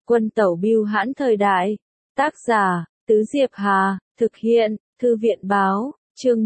Quân tẩu bưu hãn thời đại. Tác giả, Tứ Diệp Hà, thực hiện, Thư viện báo, chương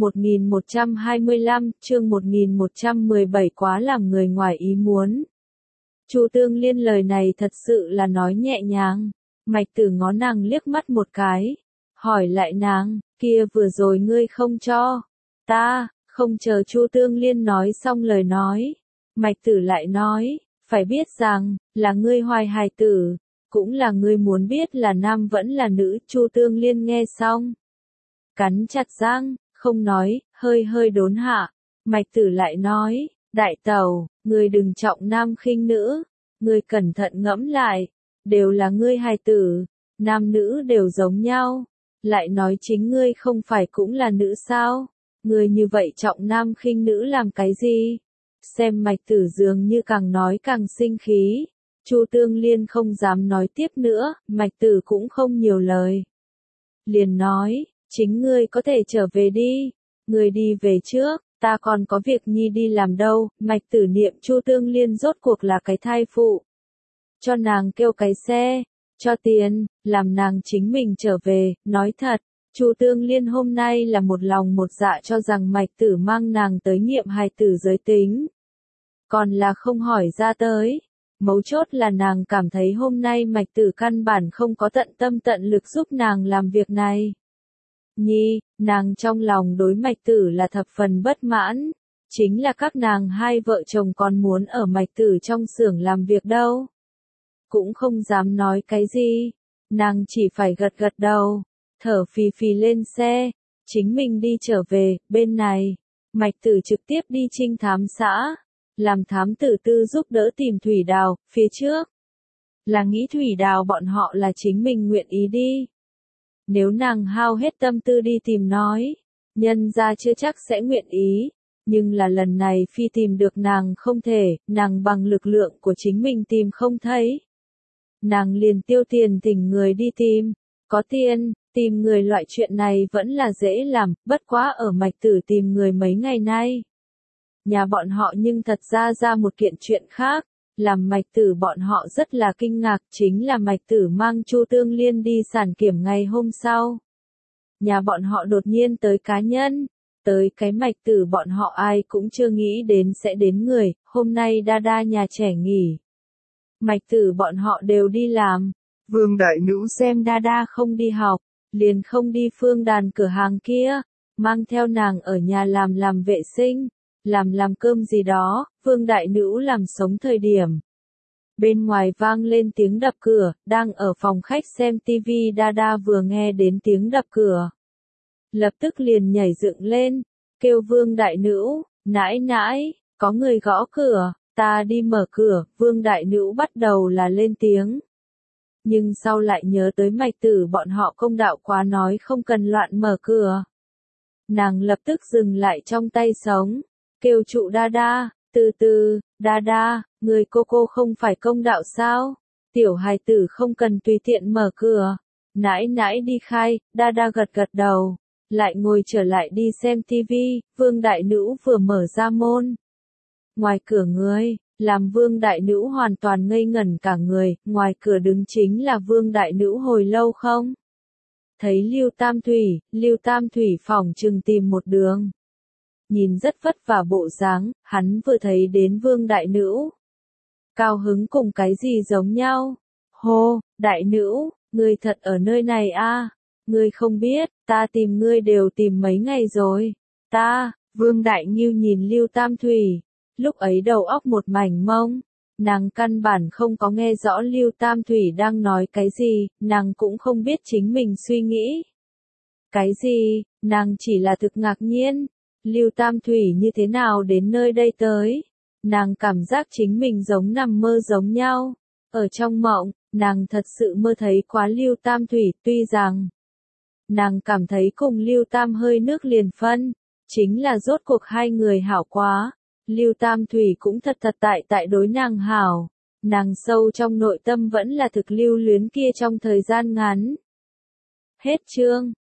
1125, chương 1117 quá làm người ngoài ý muốn. Chu Tương Liên lời này thật sự là nói nhẹ nhàng. Mạch Tử ngó nàng liếc mắt một cái, hỏi lại nàng, kia vừa rồi ngươi không cho ta. Không chờ Chu Tương Liên nói xong lời nói, Mạch Tử lại nói, phải biết rằng, là ngươi hoài hài tử, cũng là ngươi muốn biết là nam vẫn là nữ. Chu Tương Liên nghe xong, cắn chặt răng, không nói, hơi hơi đốn hạ. Mạch Tử lại nói, đại tẩu, ngươi đừng trọng nam khinh nữ, ngươi cẩn thận ngẫm lại, đều là ngươi hài tử, nam nữ đều giống nhau, lại nói chính ngươi không phải cũng là nữ sao? Ngươi như vậy trọng nam khinh nữ làm cái gì? Xem Mạch Tử dường như càng nói càng sinh khí. Chu Tương Liên không dám nói tiếp nữa, Mạch Tử cũng không nhiều lời. Liền nói, chính ngươi có thể trở về đi, ngươi đi về trước, ta còn có việc nhi đi làm đâu. Mạch Tử niệm Chu Tương Liên rốt cuộc là cái thai phụ. Cho nàng kêu cái xe, cho tiền, làm nàng chính mình trở về. Nói thật, Chu Tương Liên hôm nay là một lòng một dạ cho rằng Mạch Tử mang nàng tới nghiệm hài tử giới tính. Còn là không hỏi ra tới. Mấu chốt là nàng cảm thấy hôm nay Mạch Tử căn bản không có tận tâm tận lực giúp nàng làm việc này. Nàng trong lòng đối Mạch Tử là thập phần bất mãn. Chính là các nàng hai vợ chồng còn muốn ở Mạch Tử trong xưởng làm việc đâu. Cũng không dám nói cái gì. Nàng chỉ phải gật gật đầu, thở phì phì lên xe, chính mình đi trở về. Bên này, Mạch Tử trực tiếp đi trinh thám xã, làm thám tử tư giúp đỡ tìm Thủy Đào. Phía trước, là nghĩ Thủy Đào bọn họ là chính mình nguyện ý đi. Nếu nàng hao hết tâm tư đi tìm nói, nhân ra chưa chắc sẽ nguyện ý. Nhưng là lần này phi tìm được nàng không thể, nàng bằng lực lượng của chính mình tìm không thấy. Nàng liền tiêu tiền thỉnh người đi tìm. Có tiền, tìm người loại chuyện này vẫn là dễ làm, bất quá ở Mạch Tử tìm người mấy ngày nay. Nhà bọn họ nhưng thật ra một kiện chuyện khác, làm Mạch Tử bọn họ rất là kinh ngạc. Chính là Mạch Tử mang Chu Tương Liên đi sản kiểm ngày hôm sau. Nhà bọn họ đột nhiên tới cá nhân, tới cái Mạch Tử bọn họ ai cũng chưa nghĩ đến sẽ đến người. Hôm nay Đa nhà trẻ nghỉ, Mạch Tử bọn họ đều đi làm. Vương đại nữ xem Đa không đi học, liền không đi Phương Đàn cửa hàng kia, mang theo nàng ở nhà làm vệ sinh, làm cơm gì đó. Vương đại nữ làm sống thời điểm, bên ngoài vang lên tiếng đập cửa. Đang ở phòng khách xem tivi Đa vừa nghe đến tiếng đập cửa, lập tức liền nhảy dựng lên, kêu Vương đại nữ, nãi, có người gõ cửa, ta đi mở cửa. Vương đại nữ bắt đầu là lên tiếng, nhưng sau lại nhớ tới Mạch Tử bọn họ công đạo quá nói không cần loạn mở cửa. Nàng lập tức dừng lại trong tay sống, kêu trụ Đa, từ, Đa, người cô không phải công đạo sao? Tiểu hài tử không cần tùy tiện mở cửa. Nãi đi khai. Đa gật đầu, lại ngồi trở lại đi xem tivi. Vương đại nữ vừa mở ra môn, ngoài cửa người, làm Vương đại nữ hoàn toàn ngây ngẩn cả người. Ngoài cửa đứng chính là Vương đại nữ hồi lâu không thấy Lưu Tam Thủy phỏng chừng tìm một đường, nhìn rất vất vả bộ dáng. Hắn vừa thấy đến Vương đại nữ, cao hứng cùng cái gì giống nhau. Hô, đại nữ, ngươi thật ở nơi này a? Ngươi không biết, ta tìm ngươi đều tìm mấy ngày rồi. Vương đại Nghiêu nhìn Lưu Tam Thủy, lúc ấy đầu óc một mảnh mông, nàng căn bản không có nghe rõ Lưu Tam Thủy đang nói cái gì, nàng cũng không biết chính mình suy nghĩ cái gì, nàng chỉ là thực ngạc nhiên. Lưu Tam Thủy như thế nào đến nơi đây tới? Nàng cảm giác chính mình giống nằm mơ giống nhau. Ở trong mộng, nàng thật sự mơ thấy quá Lưu Tam Thủy. Tuy rằng nàng cảm thấy cùng Lưu Tam hơi nước liền phân, chính là rốt cuộc hai người hảo quá. Lưu Tam Thủy cũng thật tại đối nàng hảo. Nàng sâu trong nội tâm vẫn là thực lưu luyến kia trong thời gian ngắn. Hết chương.